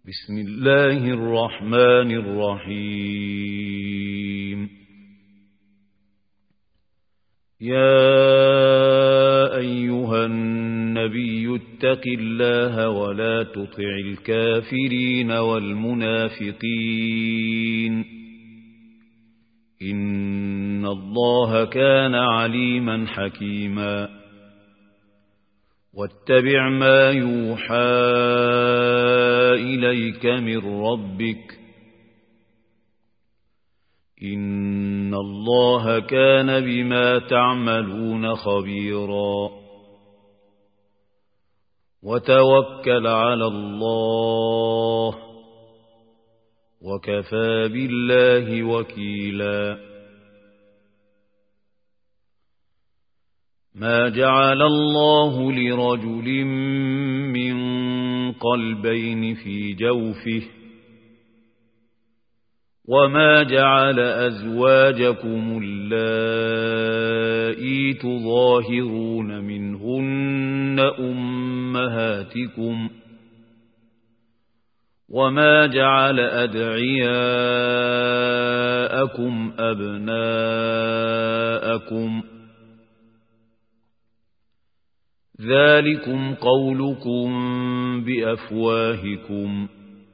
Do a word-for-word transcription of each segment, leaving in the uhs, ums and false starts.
بسم الله الرحمن الرحيم. يا أيها النبي اتق الله ولا تطع الكافرين والمنافقين إن الله كان عليما حكيما. واتبع ما يوحى إليك من ربك إن الله كان بما تعملون خبيرا. وتوكل على الله وكفى بالله وكيلا. ما جعل الله لرجل من قلبين في جوفه وما جعل أزواجكم اللائي تظاهرون منهن أمهاتكم وما جعل أدعياءكم أبناءكم ذلكم قولكم بأفواهكم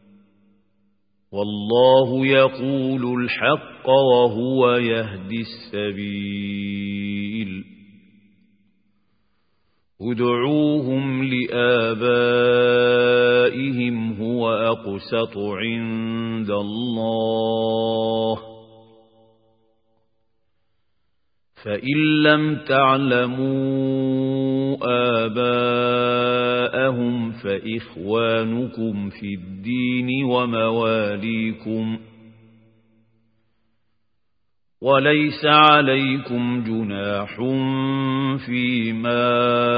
والله يقول الحق وهو يهدي السبيل. ادعوهم لآبائهم هو أقسط عند الله فإن لم تعلموا آباءهم فإخوانكم في الدين ومواليكم وليس عليكم جناح فيما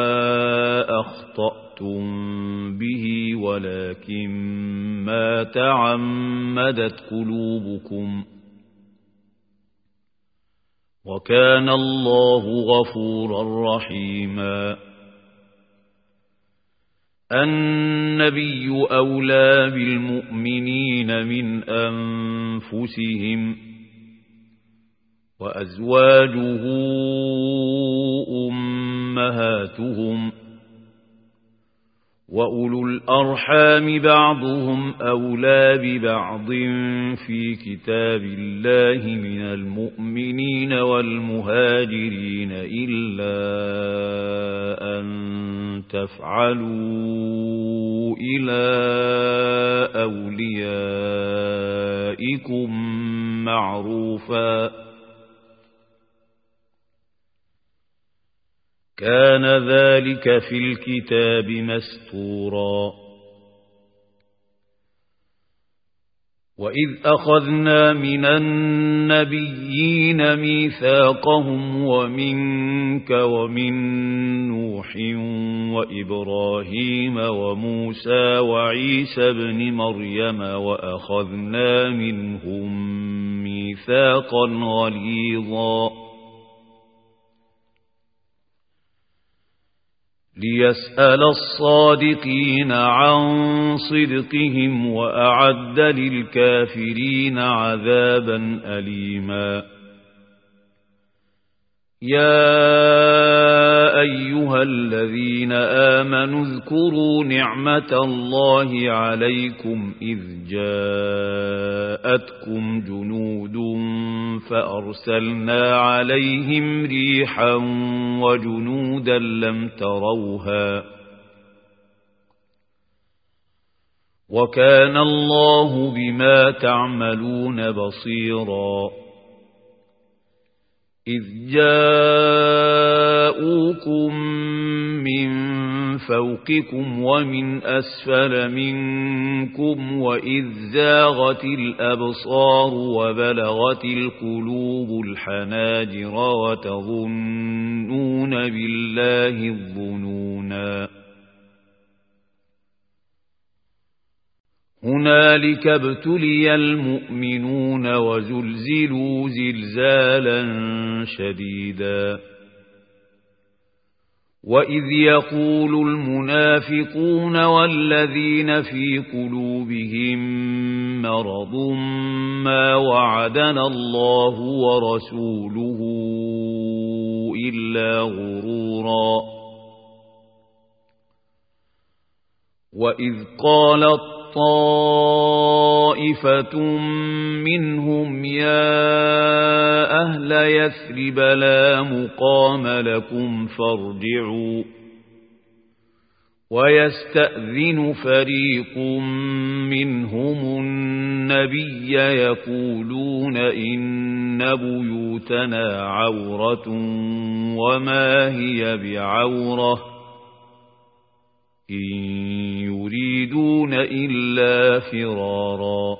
أخطأتم به ولكن ما تعمدت قلوبكم وكان الله غفورا رحيما. النبي أولى بالمؤمنين من أنفسهم وأزواجه أمهاتهم وأولو الأرحام بعضهم أولى ببعض في كتاب الله من المؤمنين والمهاجرين إلا أن تفعلوا إلى أوليائكم معروفا كان ذلك في الكتاب مسطورا. وإذ أخذنا من النبيين ميثاقهم ومنك ومن نوح وإبراهيم وموسى وعيسى بن مريم وأخذنا منهم ميثاقا غليظا ليسأل الصادقين عن صدقهم وأعد للكافرين عذابا أليما. يا أيها الذين آمنوا اذكروا نعمة الله عليكم إذ جاءتكم جنود فأرسلنا عليهم ريحا وجنودا لم تروها وكان الله بما تعملون بصيرا. إذ جاءوكم من فوقكم ومن أسفل منكم وإذ زاغت الأبصار وبلغت القلوب الحناجر وتظنون بالله الظنونا. هنالك ابتلي المؤمنون وزلزلوا زلزالا شديدا وإذ يقول المنافقون والذين في قلوبهم مرض ما وعدنا الله ورسوله إلا غرورا وإذ قالت طائفة منهم يا أهل يثرب لا مقام لكم فارجعوا ويستأذن فريق منهم النبي يقولون إن بيوتنا عورة وما هي بعورة إن يريدون إلا فرارا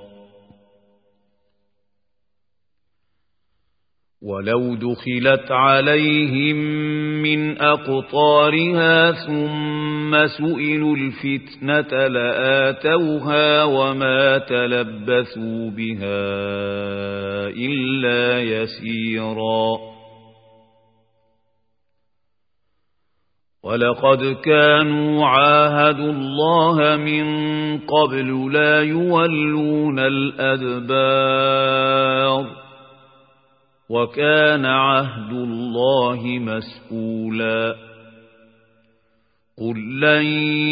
ولو دخلت عليهم من أقطارها ثم سئلوا الفتنة لآتوها وما تلبثوا بها إلا يسيرا ولقد كانوا عاهدوا الله من قبل لا يولون الأدبار وكان عهد الله مسئولا قل لن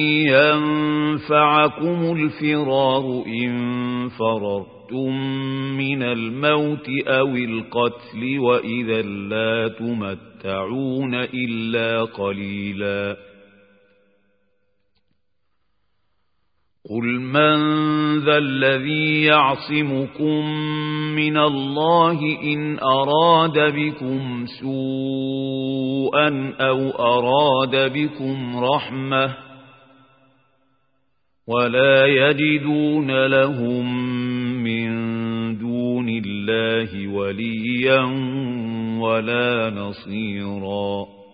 ينفعكم الفرار إن فررتم من الموت أو القتل وإذا لا تمتعون إلا قليلا قل من ذا الذي يعصمكم من الله إن أراد بكم سوءا أو أراد بكم رحمة ولا يجدون لهم من دون الله وليا ولا نصيرا